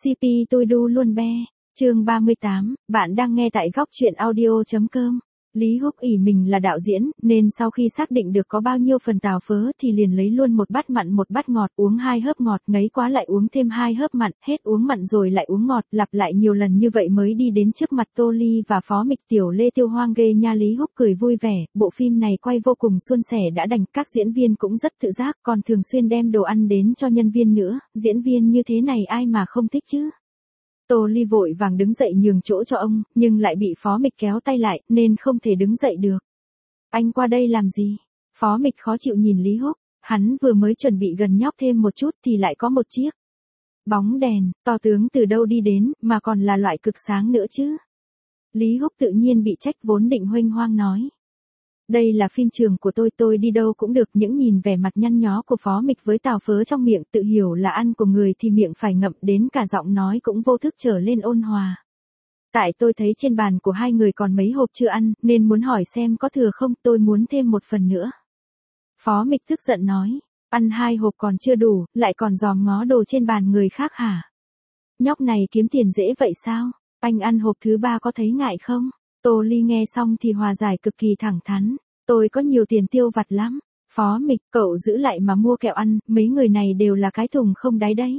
CP tôi đu luôn be. Chương 38, bạn đang nghe tại góc truyện audio.com. Lý Húc ỷ mình là đạo diễn, nên sau khi xác định được có bao nhiêu phần tàu phớ thì liền lấy luôn một bát mặn một bát ngọt, uống 2 hớp ngọt, ngấy quá lại uống thêm 2 hớp mặn, hết uống mặn rồi lại uống ngọt, lặp lại nhiều lần như vậy mới đi đến trước mặt Tô Ly và Phó Mịch. Tiểu Lê Tiêu Hoang ghê nha. Lý Húc cười vui vẻ, bộ phim này quay vô cùng suôn sẻ đã đành, các diễn viên cũng rất tự giác, còn thường xuyên đem đồ ăn đến cho nhân viên nữa, diễn viên như thế này ai mà không thích chứ. Tô Ly vội vàng đứng dậy nhường chỗ cho ông, nhưng lại bị Phó Mịch kéo tay lại, nên không thể đứng dậy được. Anh qua đây làm gì? Phó Mịch khó chịu nhìn Lý Húc, hắn vừa mới chuẩn bị gần nhóc thêm một chút thì lại có một chiếc bóng đèn, to tướng từ đâu đi đến, mà còn là loại cực sáng nữa chứ. Lý Húc tự nhiên bị trách, vốn định huênh hoang nói. Đây là phim trường của tôi đi đâu cũng được. Những nhìn vẻ mặt nhăn nhó của Phó Mịch với tàu phớ trong miệng, tự hiểu là ăn của người thì miệng phải ngậm, đến cả giọng nói cũng vô thức trở lên ôn hòa. Tại tôi thấy trên bàn của hai người còn mấy hộp chưa ăn, nên muốn hỏi xem có thừa không, tôi muốn thêm một phần nữa. Phó Mịch tức giận nói, ăn 2 hộp còn chưa đủ, lại còn dòm ngó đồ trên bàn người khác hả? Nhóc này kiếm tiền dễ vậy sao? Anh ăn hộp thứ 3 có thấy ngại không? Tô Ly nghe xong thì hòa giải cực kỳ thẳng thắn. Tôi có nhiều tiền tiêu vặt lắm. Phó Mịch, cậu giữ lại mà mua kẹo ăn, mấy người này đều là cái thùng không đáy đấy.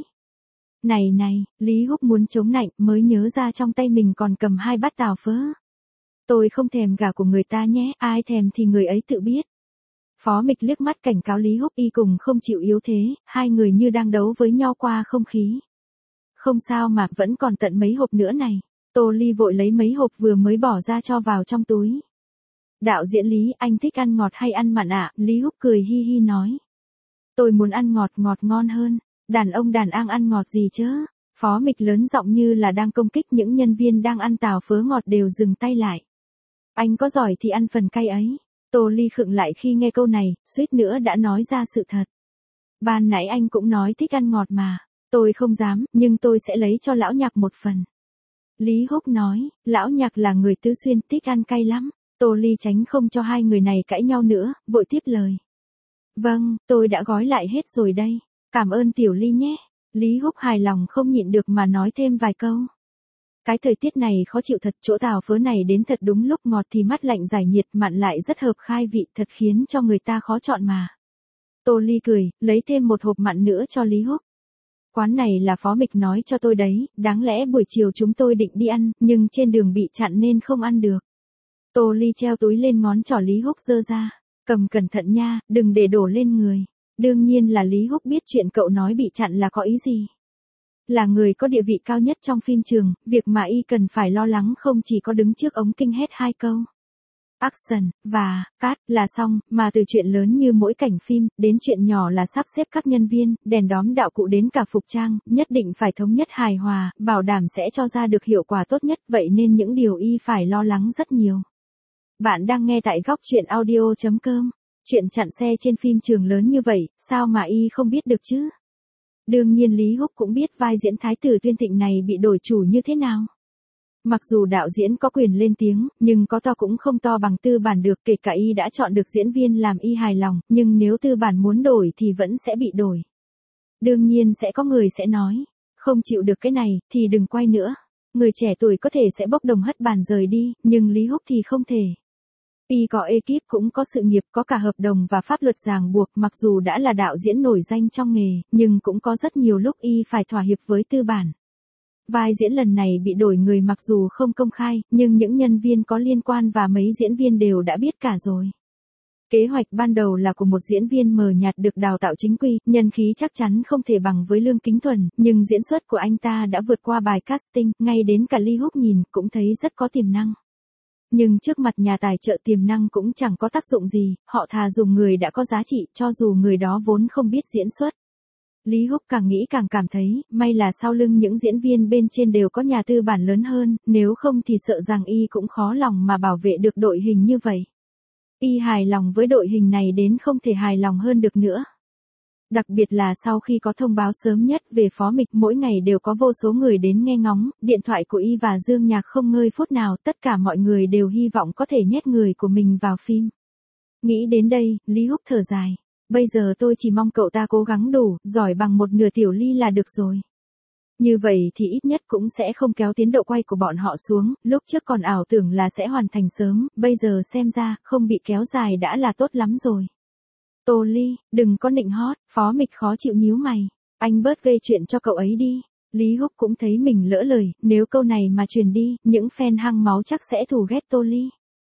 Này, Lý Húc muốn chống nạnh mới nhớ ra trong tay mình còn cầm 2 bát tàu phớ. Tôi không thèm gà của người ta nhé, ai thèm thì người ấy tự biết. Phó Mịch liếc mắt cảnh cáo Lý Húc, y cùng không chịu yếu thế, hai người như đang đấu với nhau qua không khí. Không sao mà, vẫn còn tận mấy hộp nữa này. Tô Ly vội lấy mấy hộp vừa mới bỏ ra cho vào trong túi. Đạo diễn Lý, anh thích ăn ngọt hay ăn mặn ạ? Lý Húc cười hi hi nói. Tôi muốn ăn ngọt ngon hơn. Đàn ông đàn an ăn ngọt gì chứ? Phó Mịch lớn giọng như là đang công kích. Những nhân viên đang ăn tàu phớ ngọt đều dừng tay lại. Anh có giỏi thì ăn phần cay ấy. Tô Ly khựng lại khi nghe câu này, suýt nữa đã nói ra sự thật. Ban nãy anh cũng nói thích ăn ngọt mà. Tôi không dám, nhưng tôi sẽ lấy cho lão Nhạc một phần. Lý Húc nói, lão Nhạc là người tứ xuyên, thích ăn cay lắm. Tô Ly tránh không cho hai người này cãi nhau nữa, vội tiếp lời. Vâng, tôi đã gói lại hết rồi đây. Cảm ơn Tiểu Ly nhé. Lý Húc hài lòng không nhịn được mà nói thêm vài câu. Cái thời tiết này khó chịu thật, chỗ tàu phớ này đến thật đúng lúc, ngọt thì mát lạnh giải nhiệt, mặn lại rất hợp khai vị, thật khiến cho người ta khó chọn mà. Tô Ly cười, lấy thêm một hộp mặn nữa cho Lý Húc. Quán này là Phó Mịch nói cho tôi đấy, đáng lẽ buổi chiều chúng tôi định đi ăn, nhưng trên đường bị chặn nên không ăn được. Tô Ly treo túi lên ngón trỏ Lý Húc giơ ra, cầm cẩn thận nha, đừng để đổ lên người. Đương nhiên là Lý Húc biết chuyện cậu nói bị chặn là có ý gì. Là người có địa vị cao nhất trong phim trường, việc mà y cần phải lo lắng không chỉ có đứng trước ống kinh hét 2 câu action và cắt là xong, mà từ chuyện lớn như mỗi cảnh phim, đến chuyện nhỏ là sắp xếp các nhân viên, đèn đóm đạo cụ đến cả phục trang, nhất định phải thống nhất hài hòa, bảo đảm sẽ cho ra được hiệu quả tốt nhất, vậy nên những điều y phải lo lắng rất nhiều. Bạn đang nghe tại góc truyện audio.com. Chuyện chặn xe trên phim trường lớn như vậy, sao mà y không biết được chứ? Đương nhiên Lý Húc cũng biết vai diễn Thái tử Tuyên Thịnh này bị đổi chủ như thế nào. Mặc dù đạo diễn có quyền lên tiếng, nhưng có to cũng không to bằng tư bản được, kể cả y đã chọn được diễn viên làm y hài lòng, nhưng nếu tư bản muốn đổi thì vẫn sẽ bị đổi. Đương nhiên sẽ có người sẽ nói, không chịu được cái này, thì đừng quay nữa. Người trẻ tuổi có thể sẽ bốc đồng hất bàn rời đi, nhưng Lý Húc thì không thể. Y có ekip, cũng có sự nghiệp, có cả hợp đồng và pháp luật ràng buộc, mặc dù đã là đạo diễn nổi danh trong nghề, nhưng cũng có rất nhiều lúc y phải thỏa hiệp với tư bản. Vai diễn lần này bị đổi người mặc dù không công khai, nhưng những nhân viên có liên quan và mấy diễn viên đều đã biết cả rồi. Kế hoạch ban đầu là của một diễn viên mờ nhạt được đào tạo chính quy, nhân khí chắc chắn không thể bằng với Lương Kính Thuần, nhưng diễn xuất của anh ta đã vượt qua bài casting, ngay đến cả Lý Húc nhìn cũng thấy rất có tiềm năng. Nhưng trước mặt nhà tài trợ tiềm năng cũng chẳng có tác dụng gì, họ thà dùng người đã có giá trị, cho dù người đó vốn không biết diễn xuất. Lý Húc càng nghĩ càng cảm thấy, may là sau lưng những diễn viên bên trên đều có nhà tư bản lớn hơn, nếu không thì sợ rằng y cũng khó lòng mà bảo vệ được đội hình như vậy. Y hài lòng với đội hình này đến không thể hài lòng hơn được nữa. Đặc biệt là sau khi có thông báo sớm nhất về Phó Mịch, mỗi ngày đều có vô số người đến nghe ngóng, điện thoại của y và Dương Nhạc không ngơi phút nào, tất cả mọi người đều hy vọng có thể nhét người của mình vào phim. Nghĩ đến đây, Lý Húc thở dài. Bây giờ tôi chỉ mong cậu ta cố gắng đủ, giỏi bằng một nửa Tiểu Ly là được rồi. Như vậy thì ít nhất cũng sẽ không kéo tiến độ quay của bọn họ xuống, lúc trước còn ảo tưởng là sẽ hoàn thành sớm, bây giờ xem ra, không bị kéo dài đã là tốt lắm rồi. Tô Ly, đừng có nịnh hót, Phó Mịch khó chịu nhíu mày. Anh bớt gây chuyện cho cậu ấy đi. Lý Húc cũng thấy mình lỡ lời, nếu câu này mà truyền đi, những fan hăng máu chắc sẽ thù ghét Tô Ly.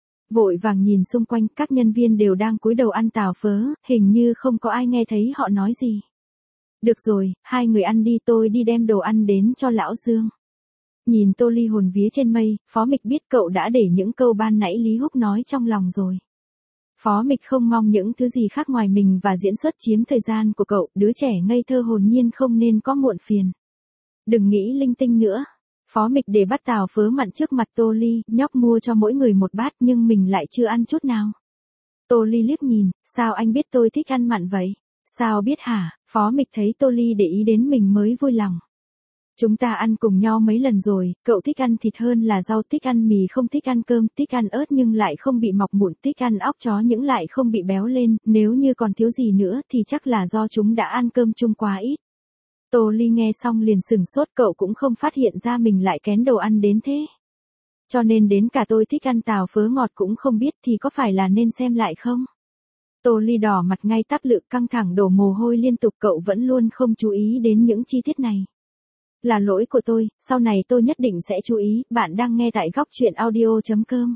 Vội vàng nhìn xung quanh, các nhân viên đều đang cúi đầu ăn tàu phớ, hình như không có ai nghe thấy họ nói gì. Được rồi, hai người ăn đi, tôi đi đem đồ ăn đến cho lão Dương. Nhìn Tô Ly hồn vía trên mây, Phó Mịch biết cậu đã để những câu ban nãy Lý Húc nói trong lòng rồi. Phó Mịch không mong những thứ gì khác ngoài mình và diễn xuất chiếm thời gian của cậu, đứa trẻ ngây thơ hồn nhiên không nên có muộn phiền. Đừng nghĩ linh tinh nữa. Phó Mịch để bát tàu phớ mặn trước mặt Tô Ly, nhóc mua cho mỗi người một bát nhưng mình lại chưa ăn chút nào. Tô Ly liếc nhìn, sao anh biết tôi thích ăn mặn vậy? Sao biết hả? Phó Mịch thấy Tô Ly để ý đến mình mới vui lòng. Chúng ta ăn cùng nhau mấy lần rồi, cậu thích ăn thịt hơn là rau, thích ăn mì không thích ăn cơm, thích ăn ớt nhưng lại không bị mọc mụn, thích ăn óc chó nhưng lại không bị béo lên, nếu như còn thiếu gì nữa thì chắc là do chúng đã ăn cơm chung quá ít. Tô Ly nghe xong liền sửng sốt, cậu cũng không phát hiện ra mình lại kén đồ ăn đến thế. Cho nên đến cả tôi thích ăn tàu phớ ngọt cũng không biết thì có phải là nên xem lại không? Tô Ly đỏ mặt ngay tắp lự, căng thẳng đổ mồ hôi liên tục, cậu vẫn luôn không chú ý đến những chi tiết này. Là lỗi của tôi, sau này tôi nhất định sẽ chú ý. Bạn đang nghe tại góc truyện audio.com.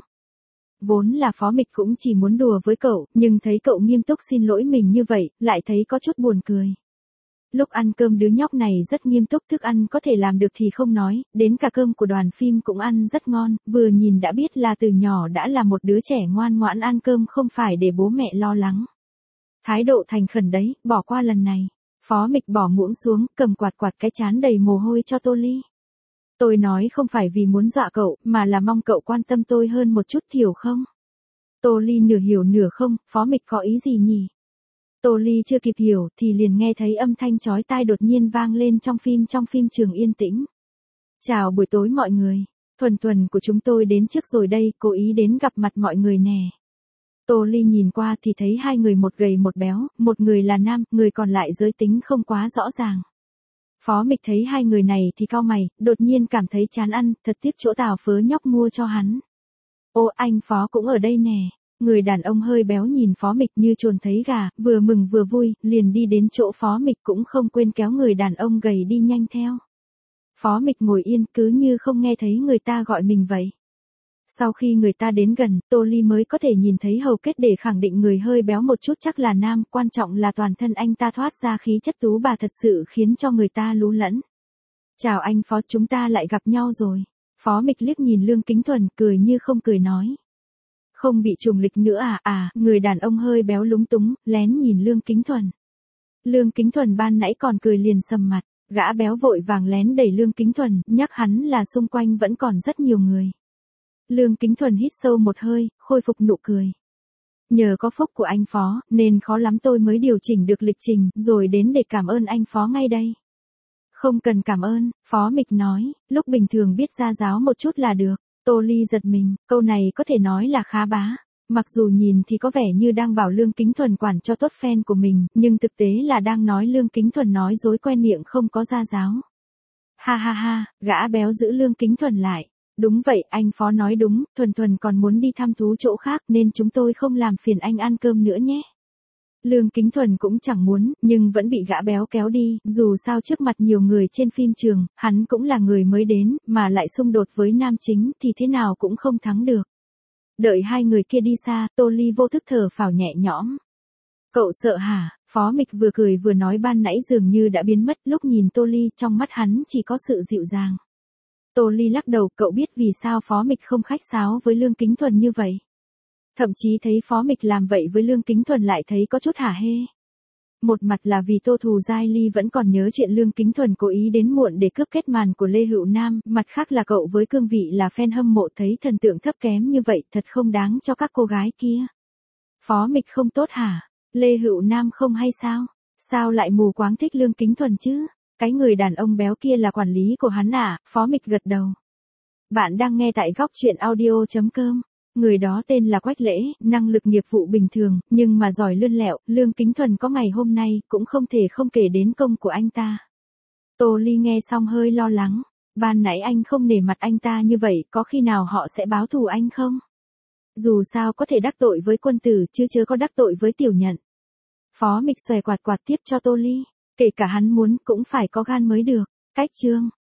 Vốn là Phó Mịch cũng chỉ muốn đùa với cậu, nhưng thấy cậu nghiêm túc xin lỗi mình như vậy, lại thấy có chút buồn cười. Lúc ăn cơm đứa nhóc này rất nghiêm túc, thức ăn có thể làm được thì không nói, đến cả cơm của đoàn phim cũng ăn rất ngon, vừa nhìn đã biết là từ nhỏ đã là một đứa trẻ ngoan ngoãn ăn cơm không phải để bố mẹ lo lắng. Thái độ thành khẩn đấy, bỏ qua lần này. Phó Mịch bỏ muỗng xuống, cầm quạt quạt cái trán đầy mồ hôi cho Tô Ly. Tôi nói không phải vì muốn dọa cậu, mà là mong cậu quan tâm tôi hơn một chút, hiểu không? Tô Ly nửa hiểu nửa không, Phó Mịch có ý gì nhỉ? Tô Ly chưa kịp hiểu thì liền nghe thấy âm thanh chói tai đột nhiên vang lên trong phim trường yên tĩnh. Chào buổi tối mọi người, Thuần Thuần của chúng tôi đến trước rồi đây, cố ý đến gặp mặt mọi người nè. Tô Ly nhìn qua thì thấy hai người, một gầy một béo, một người là nam, người còn lại giới tính không quá rõ ràng. Phó Mịch thấy hai người này thì cau mày, đột nhiên cảm thấy chán ăn, thật tiếc chỗ tàu phớ nhóc mua cho hắn. Ô, anh Phó cũng ở đây nè. Người đàn ông hơi béo nhìn Phó Mịch như chuồn thấy gà, vừa mừng vừa vui, liền đi đến chỗ Phó Mịch cũng không quên kéo người đàn ông gầy đi nhanh theo. Phó Mịch ngồi yên cứ như không nghe thấy người ta gọi mình vậy. Sau khi người ta đến gần, Tô Ly mới có thể nhìn thấy hầu kết để khẳng định người hơi béo một chút chắc là nam, quan trọng là toàn thân anh ta thoát ra khí chất tú bà thật sự khiến cho người ta lú lẫn. Chào anh Phó, chúng ta lại gặp nhau rồi. Phó Mịch liếc nhìn Lương Kính Thuần, cười như không cười nói. Không bị trùng lịch nữa à, người đàn ông hơi béo lúng túng, lén nhìn Lương Kính Thuần. Lương Kính Thuần ban nãy còn cười liền sầm mặt, gã béo vội vàng lén đẩy Lương Kính Thuần, nhắc hắn là xung quanh vẫn còn rất nhiều người. Lương Kính Thuần hít sâu một hơi, khôi phục nụ cười. Nhờ có phúc của anh Phó, nên khó lắm tôi mới điều chỉnh được lịch trình, rồi đến để cảm ơn anh Phó ngay đây. Không cần cảm ơn, Phó Mịch nói, lúc bình thường biết ra giáo một chút là được. Tô Ly giật mình, câu này có thể nói là khá bá. Mặc dù nhìn thì có vẻ như đang bảo Lương Kính Thuần quản cho tốt fan của mình, nhưng thực tế là đang nói Lương Kính Thuần nói dối quen miệng không có ra giáo. Ha ha ha, gã béo giữ Lương Kính Thuần lại. Đúng vậy, anh Phó nói đúng, Thuần Thuần còn muốn đi thăm thú chỗ khác nên chúng tôi không làm phiền anh ăn cơm nữa nhé. Lương Kính Thuần cũng chẳng muốn, nhưng vẫn bị gã béo kéo đi, dù sao trước mặt nhiều người trên phim trường, hắn cũng là người mới đến, mà lại xung đột với nam chính thì thế nào cũng không thắng được. Đợi hai người kia đi xa, Tô Ly vô thức thở phào nhẹ nhõm. Cậu sợ hả? Phó Mịch vừa cười vừa nói ban nãy dường như đã biến mất, lúc nhìn Tô Ly trong mắt hắn chỉ có sự dịu dàng. Tô Ly lắc đầu, cậu biết vì sao Phó Mịch không khách sáo với Lương Kính Thuần như vậy. Thậm chí thấy Phó Mịch làm vậy với Lương Kính Thuần lại thấy có chút hả hê. Một mặt là vì Tô Thù Giai Ly vẫn còn nhớ chuyện Lương Kính Thuần cố ý đến muộn để cướp kết màn của Lê Hữu Nam, mặt khác là cậu với cương vị là fan hâm mộ thấy thần tượng thấp kém như vậy thật không đáng cho các cô gái kia. Phó Mịch không tốt hả? Lê Hữu Nam không hay sao? Sao lại mù quáng thích Lương Kính Thuần chứ? Cái người đàn ông béo kia là quản lý của hắn à? Phó Mịch gật đầu. Bạn đang nghe tại góc truyện audio.com. Người đó tên là Quách Lễ, năng lực nghiệp vụ bình thường, nhưng mà giỏi lươn lẹo, Lương Kính Thuần có ngày hôm nay cũng không thể không kể đến công của anh ta. Tô Ly nghe xong hơi lo lắng. Ban nãy anh không nể mặt anh ta như vậy, có khi nào họ sẽ báo thù anh không? Dù sao có thể đắc tội với Quân Tử chứ chớ có đắc tội với Tiểu Nhận. Phó Mịch xòe quạt quạt tiếp cho Tô Ly. Kể cả hắn muốn cũng phải có gan mới được. Cách chương